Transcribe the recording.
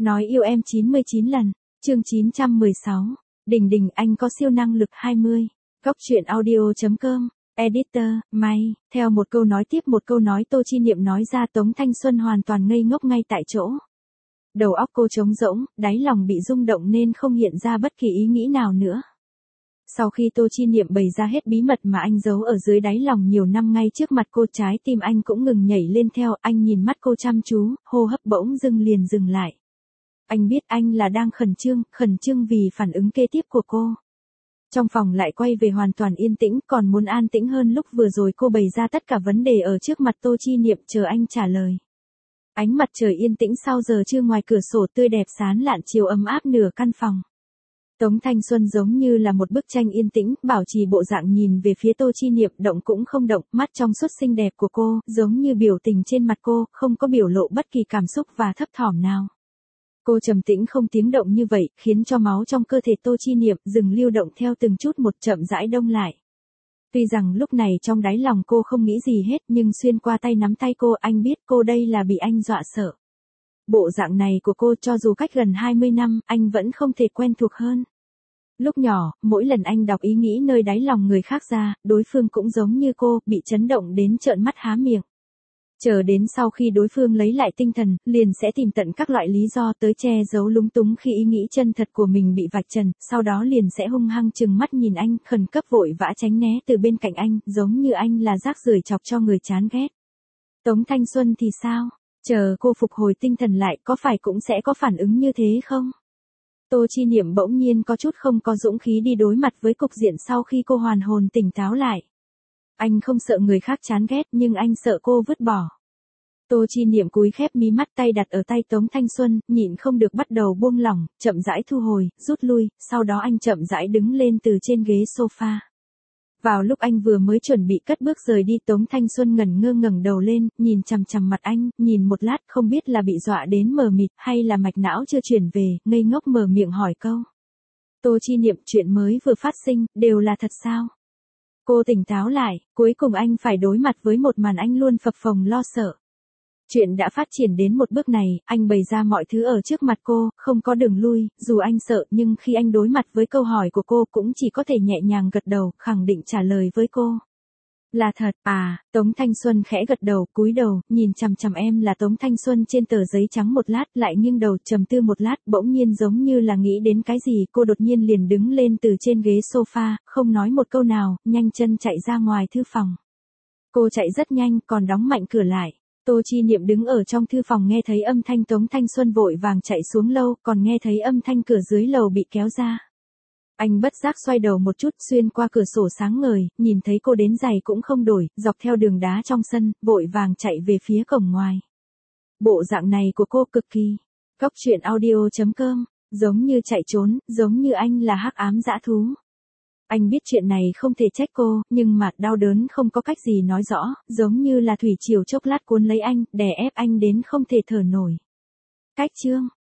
Nói yêu em 99 lần, chương 916. Đình đình anh có siêu năng lực 20. Góc truyện audio.com. Editor, May. Theo một câu nói tiếp một câu nói Tô Chi Niệm nói ra, Tống Thanh Xuân hoàn toàn ngây ngốc ngay tại chỗ. Đầu óc cô trống rỗng, đáy lòng bị rung động nên không hiện ra bất kỳ ý nghĩ nào nữa. Sau khi Tô Chi Niệm bày ra hết bí mật mà anh giấu ở dưới đáy lòng nhiều năm ngay trước mặt cô, trái tim anh cũng ngừng nhảy lên theo. Anh nhìn mắt cô chăm chú, hô hấp bỗng dưng liền dừng lại. Anh biết anh là đang khẩn trương vì phản ứng kế tiếp của cô. Trong phòng lại quay về hoàn toàn yên tĩnh, còn muốn an tĩnh hơn lúc vừa rồi cô bày ra tất cả vấn đề ở trước mặt Tô Chi Niệm chờ anh trả lời. Ánh mặt trời yên tĩnh sau giờ trưa, ngoài cửa sổ tươi đẹp sáng lạn chiếu ấm áp nửa căn phòng. Tống Thanh Xuân giống như là một bức tranh yên tĩnh, bảo trì bộ dạng nhìn về phía Tô Chi Niệm, động cũng không động, mắt trong suốt xinh đẹp của cô, giống như biểu tình trên mặt cô, không có biểu lộ bất kỳ cảm xúc và thấp thỏm nào. Cô trầm tĩnh không tiếng động như vậy, khiến cho máu trong cơ thể Tô Chi Niệm dừng lưu động theo từng chút một, chậm rãi đông lại. Tuy rằng lúc này trong đáy lòng cô không nghĩ gì hết, nhưng xuyên qua tay nắm tay cô, anh biết cô đây là bị anh dọa sợ. Bộ dạng này của cô cho dù cách gần 20 năm, anh vẫn không thể quen thuộc hơn. Lúc nhỏ, mỗi lần anh đọc ý nghĩ nơi đáy lòng người khác ra, đối phương cũng giống như cô, bị chấn động đến trợn mắt há miệng. Chờ đến sau khi đối phương lấy lại tinh thần, liền sẽ tìm tận các loại lý do tới che giấu lúng túng khi ý nghĩ chân thật của mình bị vạch trần, sau đó liền sẽ hung hăng trừng mắt nhìn anh, khẩn cấp vội vã tránh né từ bên cạnh anh, giống như anh là rác rưởi chọc cho người chán ghét. Tống Thanh Xuân thì sao? Chờ cô phục hồi tinh thần lại, có phải cũng sẽ có phản ứng như thế không? Tô Chi Niệm bỗng nhiên có chút không có dũng khí đi đối mặt với cục diện sau khi cô hoàn hồn tỉnh táo lại. Anh không sợ người khác chán ghét, nhưng anh sợ cô vứt bỏ. Tô Chi Niệm cúi khép mí mắt, tay đặt ở tay Tống Thanh Xuân, nhịn không được bắt đầu buông lỏng, chậm rãi thu hồi, rút lui, sau đó anh chậm rãi đứng lên từ trên ghế sofa. Vào lúc anh vừa mới chuẩn bị cất bước rời đi, Tống Thanh Xuân ngẩng đầu lên, nhìn chằm chằm mặt anh, nhìn một lát không biết là bị dọa đến mờ mịt hay là mạch não chưa chuyển về, ngây ngốc mở miệng hỏi câu. Tô Chi Niệm, chuyện mới vừa phát sinh, đều là thật sao? Cô tỉnh táo lại, cuối cùng anh phải đối mặt với một màn anh luôn phập phồng lo sợ. Chuyện đã phát triển đến một bước này, anh bày ra mọi thứ ở trước mặt cô, không có đường lui, dù anh sợ nhưng khi anh đối mặt với câu hỏi của cô cũng chỉ có thể nhẹ nhàng gật đầu, khẳng định trả lời với cô. Là thật, à, Tống Thanh Xuân khẽ gật đầu, cúi đầu, nhìn chằm chằm em là Tống Thanh Xuân trên tờ giấy trắng một lát, lại nghiêng đầu, trầm tư một lát, bỗng nhiên giống như là nghĩ đến cái gì, cô đột nhiên liền đứng lên từ trên ghế sofa, không nói một câu nào, nhanh chân chạy ra ngoài thư phòng. Cô chạy rất nhanh, còn đóng mạnh cửa lại. Tô Chi Niệm đứng ở trong thư phòng nghe thấy âm thanh Tống Thanh Xuân vội vàng chạy xuống lâu, còn nghe thấy âm thanh cửa dưới lầu bị kéo ra. Anh bất giác xoay đầu một chút, xuyên qua cửa sổ sáng ngời, nhìn thấy cô đến giày cũng không đổi, dọc theo đường đá trong sân, vội vàng chạy về phía cổng ngoài. Bộ dạng này của cô cực kỳ. Góc truyện audio.com, giống như chạy trốn, giống như anh là hắc ám dã thú. Anh biết chuyện này không thể trách cô, nhưng mà đau đớn không có cách gì nói rõ, giống như là thủy triều chốc lát cuốn lấy anh, đè ép anh đến không thể thở nổi. Cách chương